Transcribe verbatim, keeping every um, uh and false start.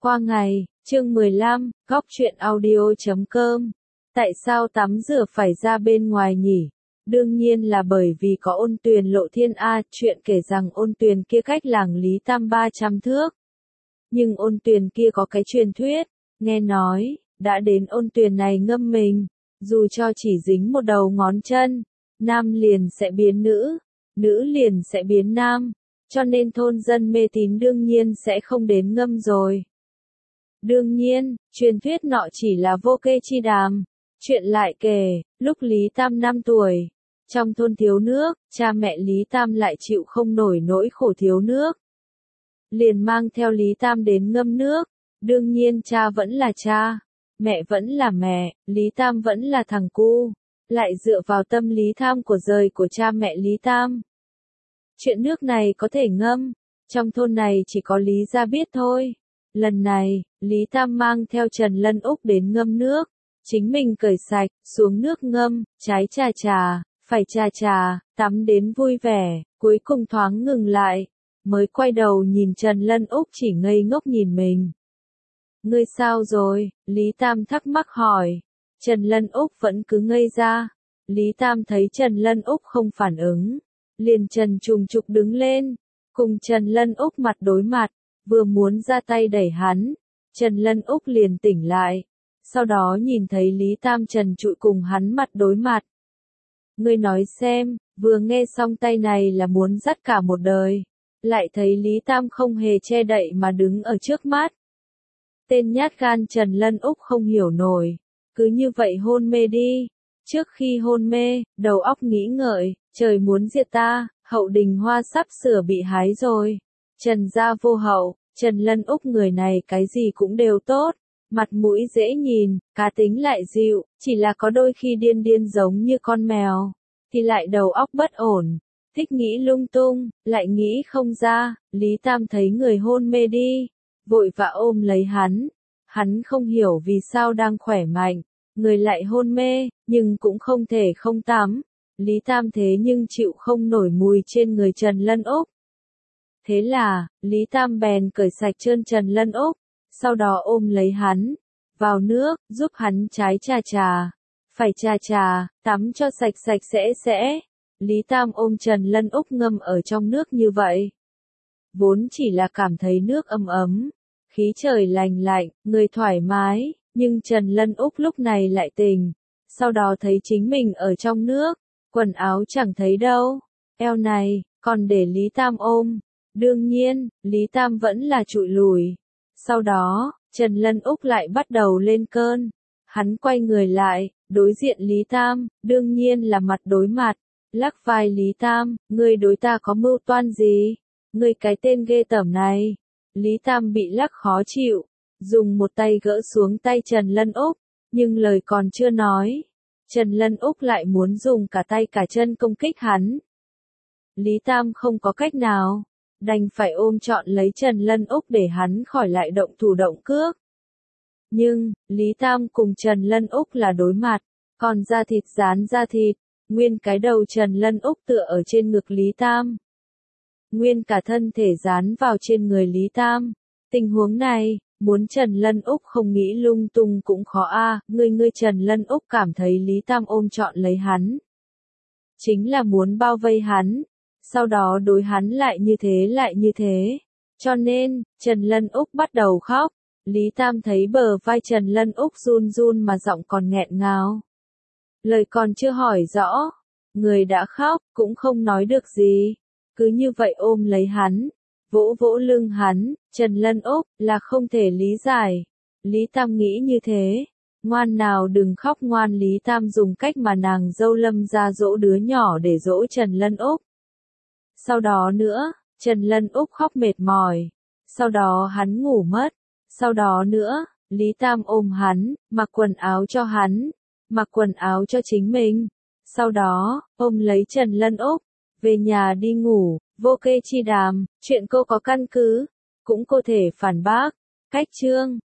Qua ngày, chương mười lăm, góc truyện audio chấm com. Tại sao tắm rửa phải ra bên ngoài nhỉ? Đương nhiên là bởi vì có Ôn Tuyền lộ thiên a, chuyện kể rằng Ôn Tuyền kia cách làng Lý Tam ba trăm thước. Nhưng Ôn Tuyền kia có cái truyền thuyết, nghe nói, đã đến Ôn Tuyền này ngâm mình, dù cho chỉ dính một đầu ngón chân, nam liền sẽ biến nữ, nữ liền sẽ biến nam, cho nên thôn dân mê tín đương nhiên sẽ không đến ngâm rồi. Đương nhiên, truyền thuyết nọ chỉ là vô kê chi đàm. Chuyện lại kể, lúc Lý Tam năm tuổi, trong thôn thiếu nước, cha mẹ Lý Tam lại chịu không nổi nỗi khổ thiếu nước. Liền mang theo Lý Tam đến ngâm nước, đương nhiên cha vẫn là cha, mẹ vẫn là mẹ, Lý Tam vẫn là thằng cu, lại dựa vào tâm lý tham của rời của cha mẹ Lý Tam. Chuyện nước này có thể ngâm, trong thôn này chỉ có Lý gia biết thôi. Lần này, Lý Tam mang theo Trần Lân Úc đến ngâm nước, chính mình cởi sạch, xuống nước ngâm, trái trà trà, phải trà trà, tắm đến vui vẻ, cuối cùng thoáng ngừng lại, mới quay đầu nhìn Trần Lân Úc chỉ ngây ngốc nhìn mình. Ngươi sao rồi? Lý Tam thắc mắc hỏi. Trần Lân Úc vẫn cứ ngây ra. Lý Tam thấy Trần Lân Úc không phản ứng, liền trần trùng trục đứng lên, cùng Trần Lân Úc mặt đối mặt. Vừa muốn ra tay đẩy hắn, Trần Lân Úc liền tỉnh lại, sau đó nhìn thấy Lý Tam trần trụi cùng hắn mặt đối mặt. Ngươi nói xem, vừa nghe xong tay này là muốn dắt cả một đời, lại thấy Lý Tam không hề che đậy mà đứng ở trước mắt. Tên nhát gan Trần Lân Úc không hiểu nổi, cứ như vậy hôn mê đi. Trước khi hôn mê, đầu óc nghĩ ngợi, trời muốn diệt ta, Hậu Đình Hoa sắp sửa bị hái rồi. Trần gia vô hậu, Trần Lân Úc người này cái gì cũng đều tốt, mặt mũi dễ nhìn, cá tính lại dịu, chỉ là có đôi khi điên điên giống như con mèo, thì lại đầu óc bất ổn, thích nghĩ lung tung, lại nghĩ không ra. Lý Tam thấy người hôn mê đi, vội vã ôm lấy hắn, hắn không hiểu vì sao đang khỏe mạnh, người lại hôn mê, nhưng cũng không thể không tắm. Lý Tam thế nhưng chịu không nổi mùi trên người Trần Lân Úc. Thế là, Lý Tam bèn cởi sạch trơn Trần Lân Úc, sau đó ôm lấy hắn, vào nước, giúp hắn trái trà trà, phải trà trà, tắm cho sạch sạch sẽ sẽ. Lý Tam ôm Trần Lân Úc ngâm ở trong nước như vậy. Vốn chỉ là cảm thấy nước ấm ấm, khí trời lành lạnh, người thoải mái, nhưng Trần Lân Úc lúc này lại tỉnh, sau đó thấy chính mình ở trong nước, quần áo chẳng thấy đâu, eo này, còn để Lý Tam ôm. Đương nhiên, Lý Tam vẫn là trụi lùi. Sau đó, Trần Lân Úc lại bắt đầu lên cơn. Hắn quay người lại, đối diện Lý Tam, đương nhiên là mặt đối mặt. Lắc vai Lý Tam, ngươi đối ta có mưu toan gì? Ngươi cái tên ghê tởm này. Lý Tam bị lắc khó chịu, dùng một tay gỡ xuống tay Trần Lân Úc, nhưng lời còn chưa nói. Trần Lân Úc lại muốn dùng cả tay cả chân công kích hắn. Lý Tam không có cách nào, đành phải ôm trọn lấy Trần Lân Úc để hắn khỏi lại động thủ động cước. Nhưng, Lý Tam cùng Trần Lân Úc là đối mặt, còn da thịt dán da thịt, nguyên cái đầu Trần Lân Úc tựa ở trên ngực Lý Tam. Nguyên cả thân thể dán vào trên người Lý Tam. Tình huống này, muốn Trần Lân Úc không nghĩ lung tung cũng khó a. Ngươi ngươi Trần Lân Úc cảm thấy Lý Tam ôm trọn lấy hắn, chính là muốn bao vây hắn. Sau đó đối hắn lại như thế lại như thế. Cho nên, Trần Lân Úc bắt đầu khóc. Lý Tam thấy bờ vai Trần Lân Úc run run mà giọng còn nghẹn ngào. Lời còn chưa hỏi rõ, người đã khóc, cũng không nói được gì. Cứ như vậy ôm lấy hắn, vỗ vỗ lưng hắn. Trần Lân Úc là không thể lý giải. Lý Tam nghĩ như thế. Ngoan nào đừng khóc ngoan. Lý Tam dùng cách mà nàng dâu Lâm ra dỗ đứa nhỏ để dỗ Trần Lân Úc. Sau đó nữa, Trần Lân Úc khóc mệt mỏi. Sau đó hắn ngủ mất. Sau đó nữa, Lý Tam ôm hắn, mặc quần áo cho hắn, mặc quần áo cho chính mình. Sau đó, ôm lấy Trần Lân Úc, về nhà đi ngủ. Vô kê chi đàm, chuyện cô có căn cứ, cũng có thể phản bác. Cách chương